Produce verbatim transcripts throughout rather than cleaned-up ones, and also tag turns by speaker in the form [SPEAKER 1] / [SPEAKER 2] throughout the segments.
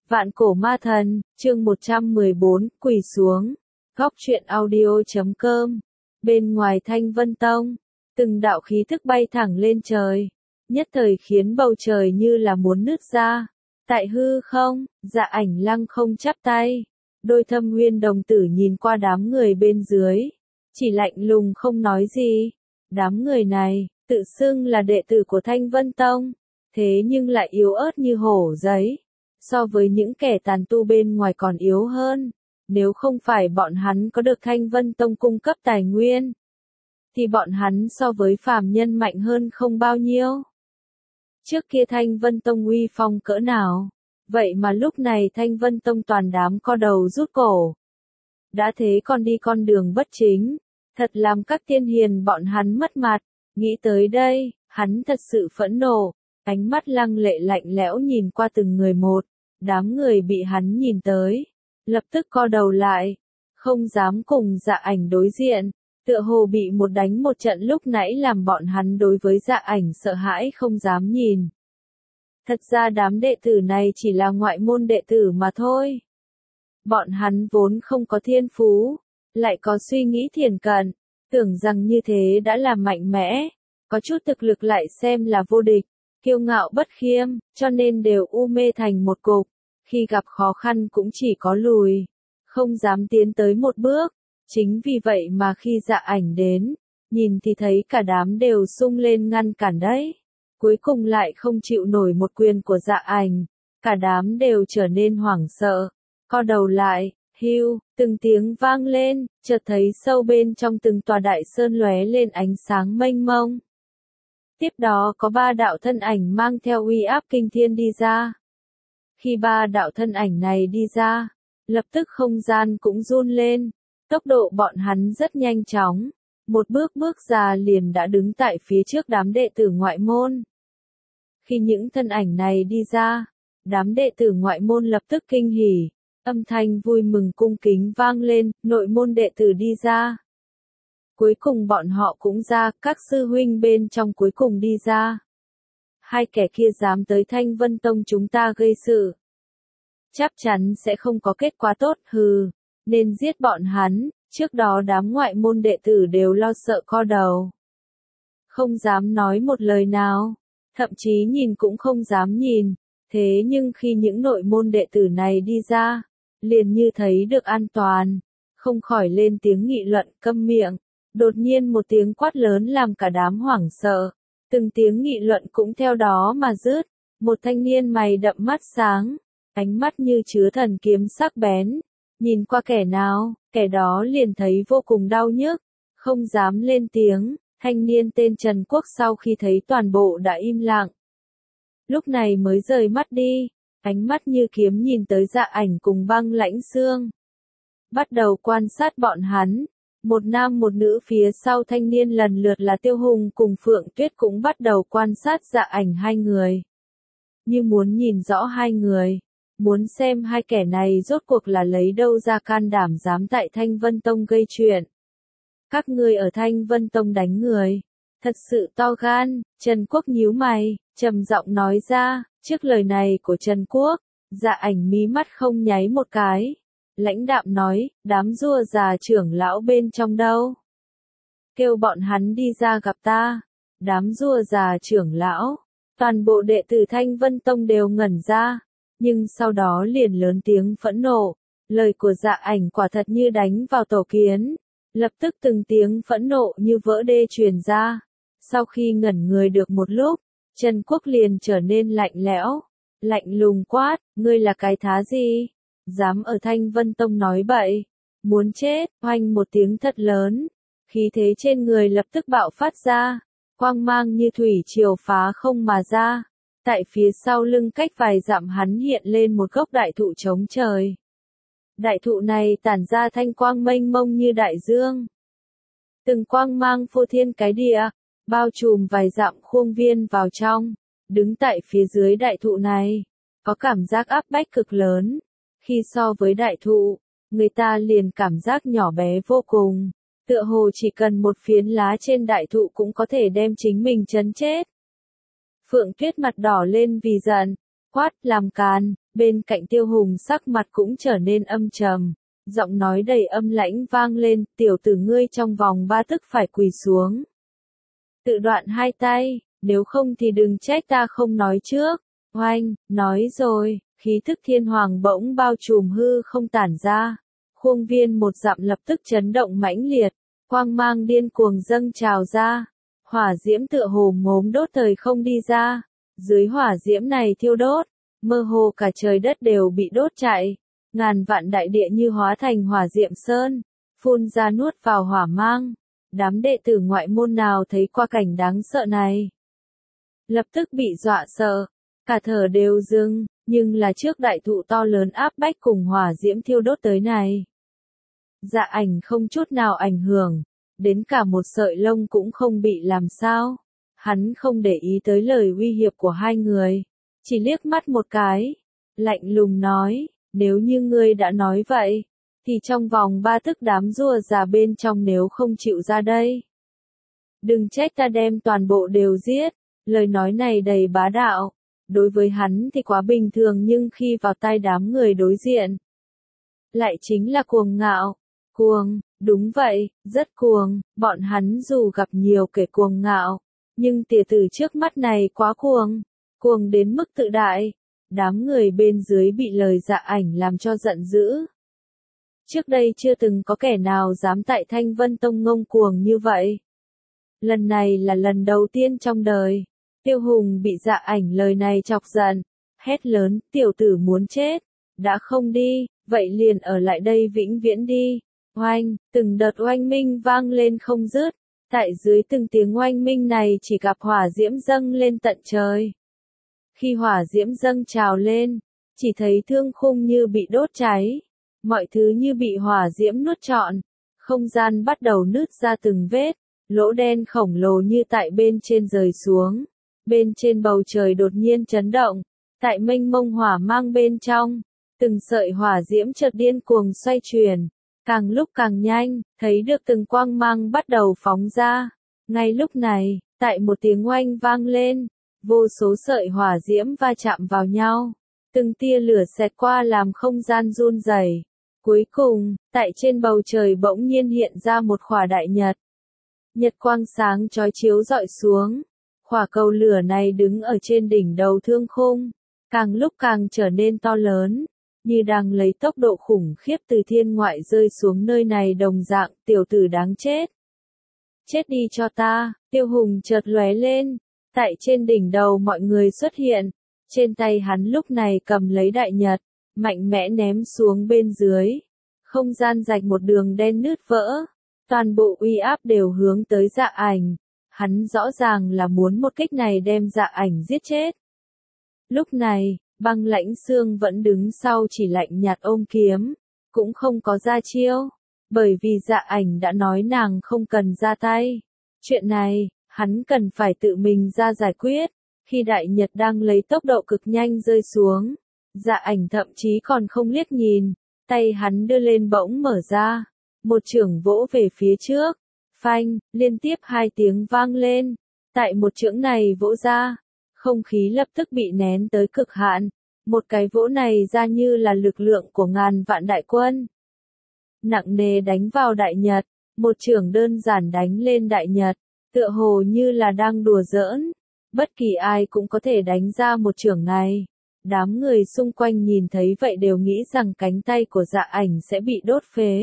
[SPEAKER 1] Vạn cổ ma thần, chương một trăm mười bốn, quỳ xuống. Góc truyện audio chấm com. Bên ngoài Thanh Vân Tông, từng đạo khí thức bay thẳng lên trời, nhất thời khiến bầu trời như là muốn nứt ra. Tại hư không, Dạ Ảnh lăng không chắp tay, đôi thâm nguyên đồng tử nhìn qua đám người bên dưới, chỉ lạnh lùng không nói gì. Đám người này, tự xưng là đệ tử của Thanh Vân Tông, thế nhưng lại yếu ớt như hổ giấy. So với những kẻ tàn tu bên ngoài còn yếu hơn, nếu không phải bọn hắn có được Thanh Vân Tông cung cấp tài nguyên, thì bọn hắn so với phàm nhân mạnh hơn không bao nhiêu. Trước kia Thanh Vân Tông uy phong cỡ nào, vậy mà lúc này Thanh Vân Tông toàn đám co đầu rút cổ. Đã thế còn đi con đường bất chính, thật làm các tiên hiền bọn hắn mất mặt. Nghĩ tới đây, hắn thật sự phẫn nộ, ánh mắt lăng lệ lạnh lẽo nhìn qua từng người một. Đám người bị hắn nhìn tới, lập tức co đầu lại, không dám cùng Dạ Ảnh đối diện, tựa hồ bị một đánh một trận lúc nãy làm bọn hắn đối với Dạ Ảnh sợ hãi không dám nhìn. Thật ra đám đệ tử này chỉ là ngoại môn đệ tử mà thôi. Bọn hắn vốn không có thiên phú, lại có suy nghĩ thiền cận, tưởng rằng như thế đã là mạnh mẽ, có chút thực lực lại xem là vô địch. Kiêu ngạo bất khiêm, cho nên đều u mê thành một cục, khi gặp khó khăn cũng chỉ có lùi, không dám tiến tới một bước. Chính vì vậy mà khi Dạ Ảnh đến, nhìn thì thấy cả đám đều sung lên ngăn cản đấy. Cuối cùng lại không chịu nổi một quyền của Dạ Ảnh, cả đám đều trở nên hoảng sợ, co đầu lại, hưu, từng tiếng vang lên, chợt thấy sâu bên trong từng tòa đại sơn lóe lên ánh sáng mênh mông. Tiếp đó có ba đạo thân ảnh mang theo uy áp kinh thiên đi ra. Khi ba đạo thân ảnh này đi ra, lập tức không gian cũng run lên, tốc độ bọn hắn rất nhanh chóng, một bước bước ra liền đã đứng tại phía trước đám đệ tử ngoại môn. Khi những thân ảnh này đi ra, đám đệ tử ngoại môn lập tức kinh hỉ, âm thanh vui mừng cung kính vang lên, nội môn đệ tử đi ra. Cuối cùng bọn họ cũng ra, các sư huynh bên trong cuối cùng đi ra. Hai kẻ kia dám tới Thanh Vân Tông chúng ta gây sự, chắc chắn sẽ không có kết quả tốt, hừ, nên giết bọn hắn. Trước đó đám ngoại môn đệ tử đều lo sợ co đầu, không dám nói một lời nào, thậm chí nhìn cũng không dám nhìn. Thế nhưng khi những nội môn đệ tử này đi ra, liền như thấy được an toàn, không khỏi lên tiếng nghị luận. Câm miệng. Đột nhiên một tiếng quát lớn làm cả đám hoảng sợ, từng tiếng nghị luận cũng theo đó mà dứt. Một thanh niên mày đậm mắt sáng, ánh mắt như chứa thần kiếm sắc bén, nhìn qua kẻ nào, kẻ đó liền thấy vô cùng đau nhức, không dám lên tiếng. Thanh niên tên Trần Quốc sau khi thấy toàn bộ đã im lặng, lúc này mới rời mắt đi, ánh mắt như kiếm nhìn tới Dạ Ảnh cùng Băng Lãnh Xương, bắt đầu quan sát bọn hắn. Một nam một nữ phía sau thanh niên lần lượt là Tiêu Hùng cùng Phượng Tuyết cũng bắt đầu quan sát Dạ Ảnh hai người, như muốn nhìn rõ hai người, muốn xem hai kẻ này rốt cuộc là lấy đâu ra can đảm dám tại Thanh Vân Tông gây chuyện. Các ngươi ở Thanh Vân Tông đánh người, thật sự to gan. Trần Quốc nhíu mày, trầm giọng nói ra. Trước lời này của Trần Quốc, Dạ Ảnh mí mắt không nháy một cái, lãnh đạm nói, đám rùa già trưởng lão bên trong đâu? Kêu bọn hắn đi ra gặp ta. Đám rùa già trưởng lão, toàn bộ đệ tử Thanh Vân Tông đều ngẩn ra, nhưng sau đó liền lớn tiếng phẫn nộ. Lời của Dạ Ảnh quả thật như đánh vào tổ kiến, lập tức từng tiếng phẫn nộ như vỡ đê truyền ra. Sau khi ngẩn người được một lúc, Trần Quốc liền trở nên lạnh lẽo, lạnh lùng quát, ngươi là cái thá gì? Dám ở Thanh Vân Tông nói bậy, muốn chết. Oanh một tiếng thật lớn, khí thế trên người lập tức bạo phát ra, quang mang như thủy triều phá không mà ra. Tại phía sau lưng cách vài dặm hắn hiện lên một gốc đại thụ chống trời. Đại thụ này tản ra thanh quang mênh mông như đại dương, từng quang mang phô thiên cái địa, bao trùm vài dặm khuôn viên vào trong. Đứng tại phía dưới đại thụ này, có cảm giác áp bách cực lớn. Khi so với đại thụ, người ta liền cảm giác nhỏ bé vô cùng, tựa hồ chỉ cần một phiến lá trên đại thụ cũng có thể đem chính mình trấn chết. Phượng Tuyết mặt đỏ lên vì giận, khoát, làm càn, bên cạnh Tiêu Hùng sắc mặt cũng trở nên âm trầm, giọng nói đầy âm lãnh vang lên, tiểu tử ngươi trong vòng ba tức phải quỳ xuống. Tự đoạn hai tay, nếu không thì đừng trách ta không nói trước. Oanh, nói rồi, khí thức thiên hoàng bỗng bao trùm hư không tản ra. Khuôn viên một dặm lập tức chấn động mãnh liệt, quang mang điên cuồng dâng trào ra. Hỏa diễm tựa hồ ngốm đốt thời không đi ra. Dưới hỏa diễm này thiêu đốt, mơ hồ cả trời đất đều bị đốt chạy. Ngàn vạn đại địa như hóa thành hỏa diệm sơn, phun ra nuốt vào hỏa mang. Đám đệ tử ngoại môn nào thấy qua cảnh đáng sợ này, lập tức bị dọa sợ, cả thở đều dừng, nhưng là trước đại thụ to lớn áp bách cùng hỏa diễm thiêu đốt tới này. Dạ Ảnh không chút nào ảnh hưởng, đến cả một sợi lông cũng không bị làm sao. Hắn không để ý tới lời uy hiếp của hai người, chỉ liếc mắt một cái, lạnh lùng nói, nếu như ngươi đã nói vậy, thì trong vòng ba tức đám rùa già bên trong nếu không chịu ra đây. Đừng trách ta đem toàn bộ đều giết, lời nói này đầy bá đạo, đối với hắn thì quá bình thường nhưng khi vào tai đám người đối diện, lại chính là cuồng ngạo, cuồng, đúng vậy, rất cuồng, bọn hắn dù gặp nhiều kẻ cuồng ngạo, nhưng tỉa tử trước mắt này quá cuồng, cuồng đến mức tự đại, đám người bên dưới bị lời Dạ Ảnh làm cho giận dữ. Trước đây chưa từng có kẻ nào dám tại Thanh Vân Tông ngông cuồng như vậy. Lần này là lần đầu tiên trong đời, Tiêu Hùng bị Dạ Ảnh lời này chọc giận, hét lớn, tiểu tử muốn chết, đã không đi, vậy liền ở lại đây vĩnh viễn đi. Oanh, từng đợt oanh minh vang lên không dứt, tại dưới từng tiếng oanh minh này chỉ gặp hỏa diễm dâng lên tận trời. Khi hỏa diễm dâng trào lên, chỉ thấy thương khung như bị đốt cháy, mọi thứ như bị hỏa diễm nuốt trọn, không gian bắt đầu nứt ra từng vết, lỗ đen khổng lồ như tại bên trên rơi xuống, bên trên bầu trời đột nhiên chấn động, tại mênh mông hỏa mang bên trong, từng sợi hỏa diễm chợt điên cuồng xoay chuyển, càng lúc càng nhanh, thấy được từng quang mang bắt đầu phóng ra. Ngay lúc này, tại một tiếng oanh vang lên, vô số sợi hỏa diễm va chạm vào nhau, từng tia lửa xẹt qua làm không gian run rẩy. Cuối cùng, tại trên bầu trời bỗng nhiên hiện ra một khỏa đại nhật. Nhật quang sáng chói chiếu rọi xuống, khỏa cầu lửa này đứng ở trên đỉnh đầu thương khung, càng lúc càng trở nên to lớn, như đang lấy tốc độ khủng khiếp từ thiên ngoại rơi xuống nơi này đồng dạng, tiểu tử đáng chết. Chết đi cho ta, Tiêu Hùng chợt lóe lên, tại trên đỉnh đầu mọi người xuất hiện, trên tay hắn lúc này cầm lấy đại nhật, mạnh mẽ ném xuống bên dưới, không gian rạch một đường đen nứt vỡ, toàn bộ uy áp đều hướng tới Dạ Ảnh, hắn rõ ràng là muốn một kích này đem Dạ Ảnh giết chết. Lúc này, Băng Lãnh Xương vẫn đứng sau chỉ lạnh nhạt ôm kiếm, cũng không có ra chiêu, bởi vì Dạ Ảnh đã nói nàng không cần ra tay. Chuyện này, hắn cần phải tự mình ra giải quyết. Khi đại nhật đang lấy tốc độ cực nhanh rơi xuống, Dạ Ảnh thậm chí còn không liếc nhìn, tay hắn đưa lên bỗng mở ra, một chưởng vỗ về phía trước, phanh, liên tiếp hai tiếng vang lên, tại một chưởng này vỗ ra, không khí lập tức bị nén tới cực hạn, một cái vỗ này ra như là lực lượng của ngàn vạn đại quân. Nặng nề đánh vào đại nhật, một chưởng đơn giản đánh lên đại nhật, tựa hồ như là đang đùa giỡn, bất kỳ ai cũng có thể đánh ra một chưởng này. Đám người xung quanh nhìn thấy vậy đều nghĩ rằng cánh tay của Dạ Ảnh sẽ bị đốt phế.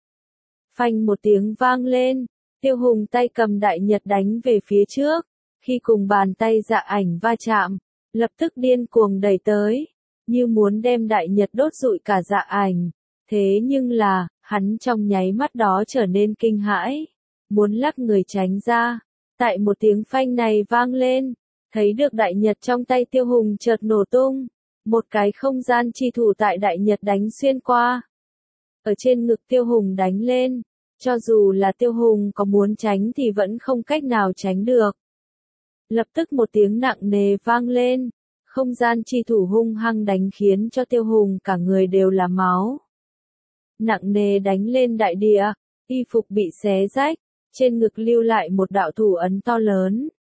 [SPEAKER 1] Phanh một tiếng vang lên, Tiêu Hùng tay cầm đại nhật đánh về phía trước, khi cùng bàn tay Dạ Ảnh va chạm, lập tức điên cuồng đẩy tới, như muốn đem đại nhật đốt rụi cả Dạ Ảnh. Thế nhưng là, hắn trong nháy mắt đó trở nên kinh hãi, muốn lắc người tránh ra, tại một tiếng phanh này vang lên, thấy được đại nhật trong tay Tiêu Hùng chợt nổ tung, một cái không gian chi thủ tại đại nhật đánh xuyên qua. Ở trên ngực Tiêu Hùng đánh lên, cho dù là Tiêu Hùng có muốn tránh thì vẫn không cách nào tránh được. Lập tức một tiếng nặng nề vang lên, không gian chi thủ hung hăng đánh khiến cho Tiêu Hùng cả người đều là máu. Nặng nề đánh lên đại địa, y phục bị xé rách, trên ngực lưu lại một đạo thủ ấn to lớn,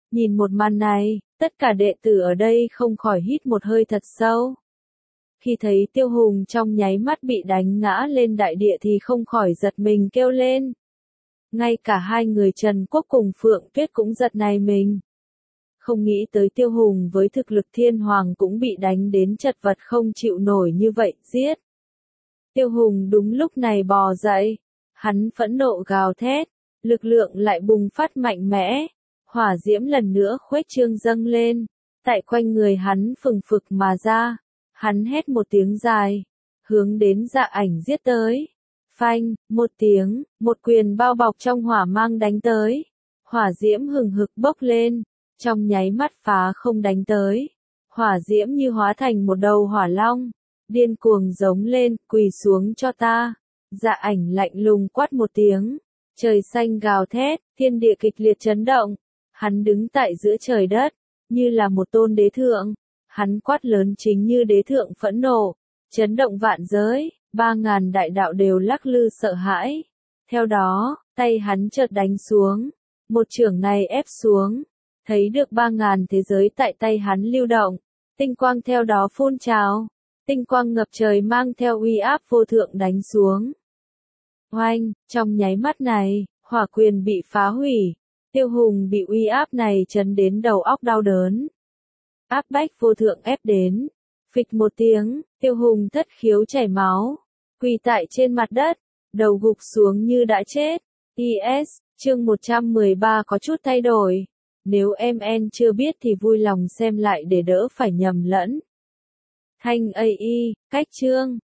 [SPEAKER 1] Nhìn một màn này, tất cả đệ tử ở đây không khỏi hít một hơi thật sâu. Khi thấy Tiêu Hùng trong nháy mắt bị đánh ngã lên đại địa thì không khỏi giật mình kêu lên. Ngay cả hai người Trần Quốc cùng Phượng Tuyết cũng giật nảy mình. Không nghĩ tới Tiêu Hùng với thực lực thiên hoàng cũng bị đánh đến chật vật không chịu nổi như vậy, giết. Tiêu Hùng đúng lúc này bò dậy, hắn phẫn nộ gào thét, lực lượng lại bùng phát mạnh mẽ, hỏa diễm lần nữa khuếch trương dâng lên, tại quanh người hắn phừng phực mà ra, hắn hét một tiếng dài, hướng đến Dạ Ảnh giết tới. Phanh, một tiếng, một quyền bao bọc trong hỏa mang đánh tới, hỏa diễm hừng hực bốc lên, trong nháy mắt phá không đánh tới, hỏa diễm như hóa thành một đầu hỏa long, điên cuồng giống lên, quỳ xuống cho ta. Dạ Ảnh lạnh lùng quát một tiếng, trời xanh gào thét, thiên địa kịch liệt chấn động, hắn đứng tại giữa trời đất, như là một tôn đế thượng, hắn quát lớn chính như đế thượng phẫn nộ, chấn động vạn giới, ba ngàn đại đạo đều lắc lư sợ hãi. Theo đó, tay hắn chợt đánh xuống, một chưởng này ép xuống, thấy được ba ngàn thế giới tại tay hắn lưu động, tinh quang theo đó phun trào, tinh quang ngập trời mang theo uy áp vô thượng đánh xuống. Oanh, trong nháy mắt này, hỏa quyền bị phá hủy, Tiêu Hùng bị uy áp này chấn đến đầu óc đau đớn. Áp bách vô thượng ép đến, phịch một tiếng, Tiêu Hùng thất khiếu chảy máu, quỳ tại trên mặt đất, đầu gục xuống như đã chết. i ét, chương một trăm mười ba có chút thay đổi. Nếu em en chưa biết thì vui lòng xem lại để đỡ phải nhầm lẫn. Thanh a i, cách chương.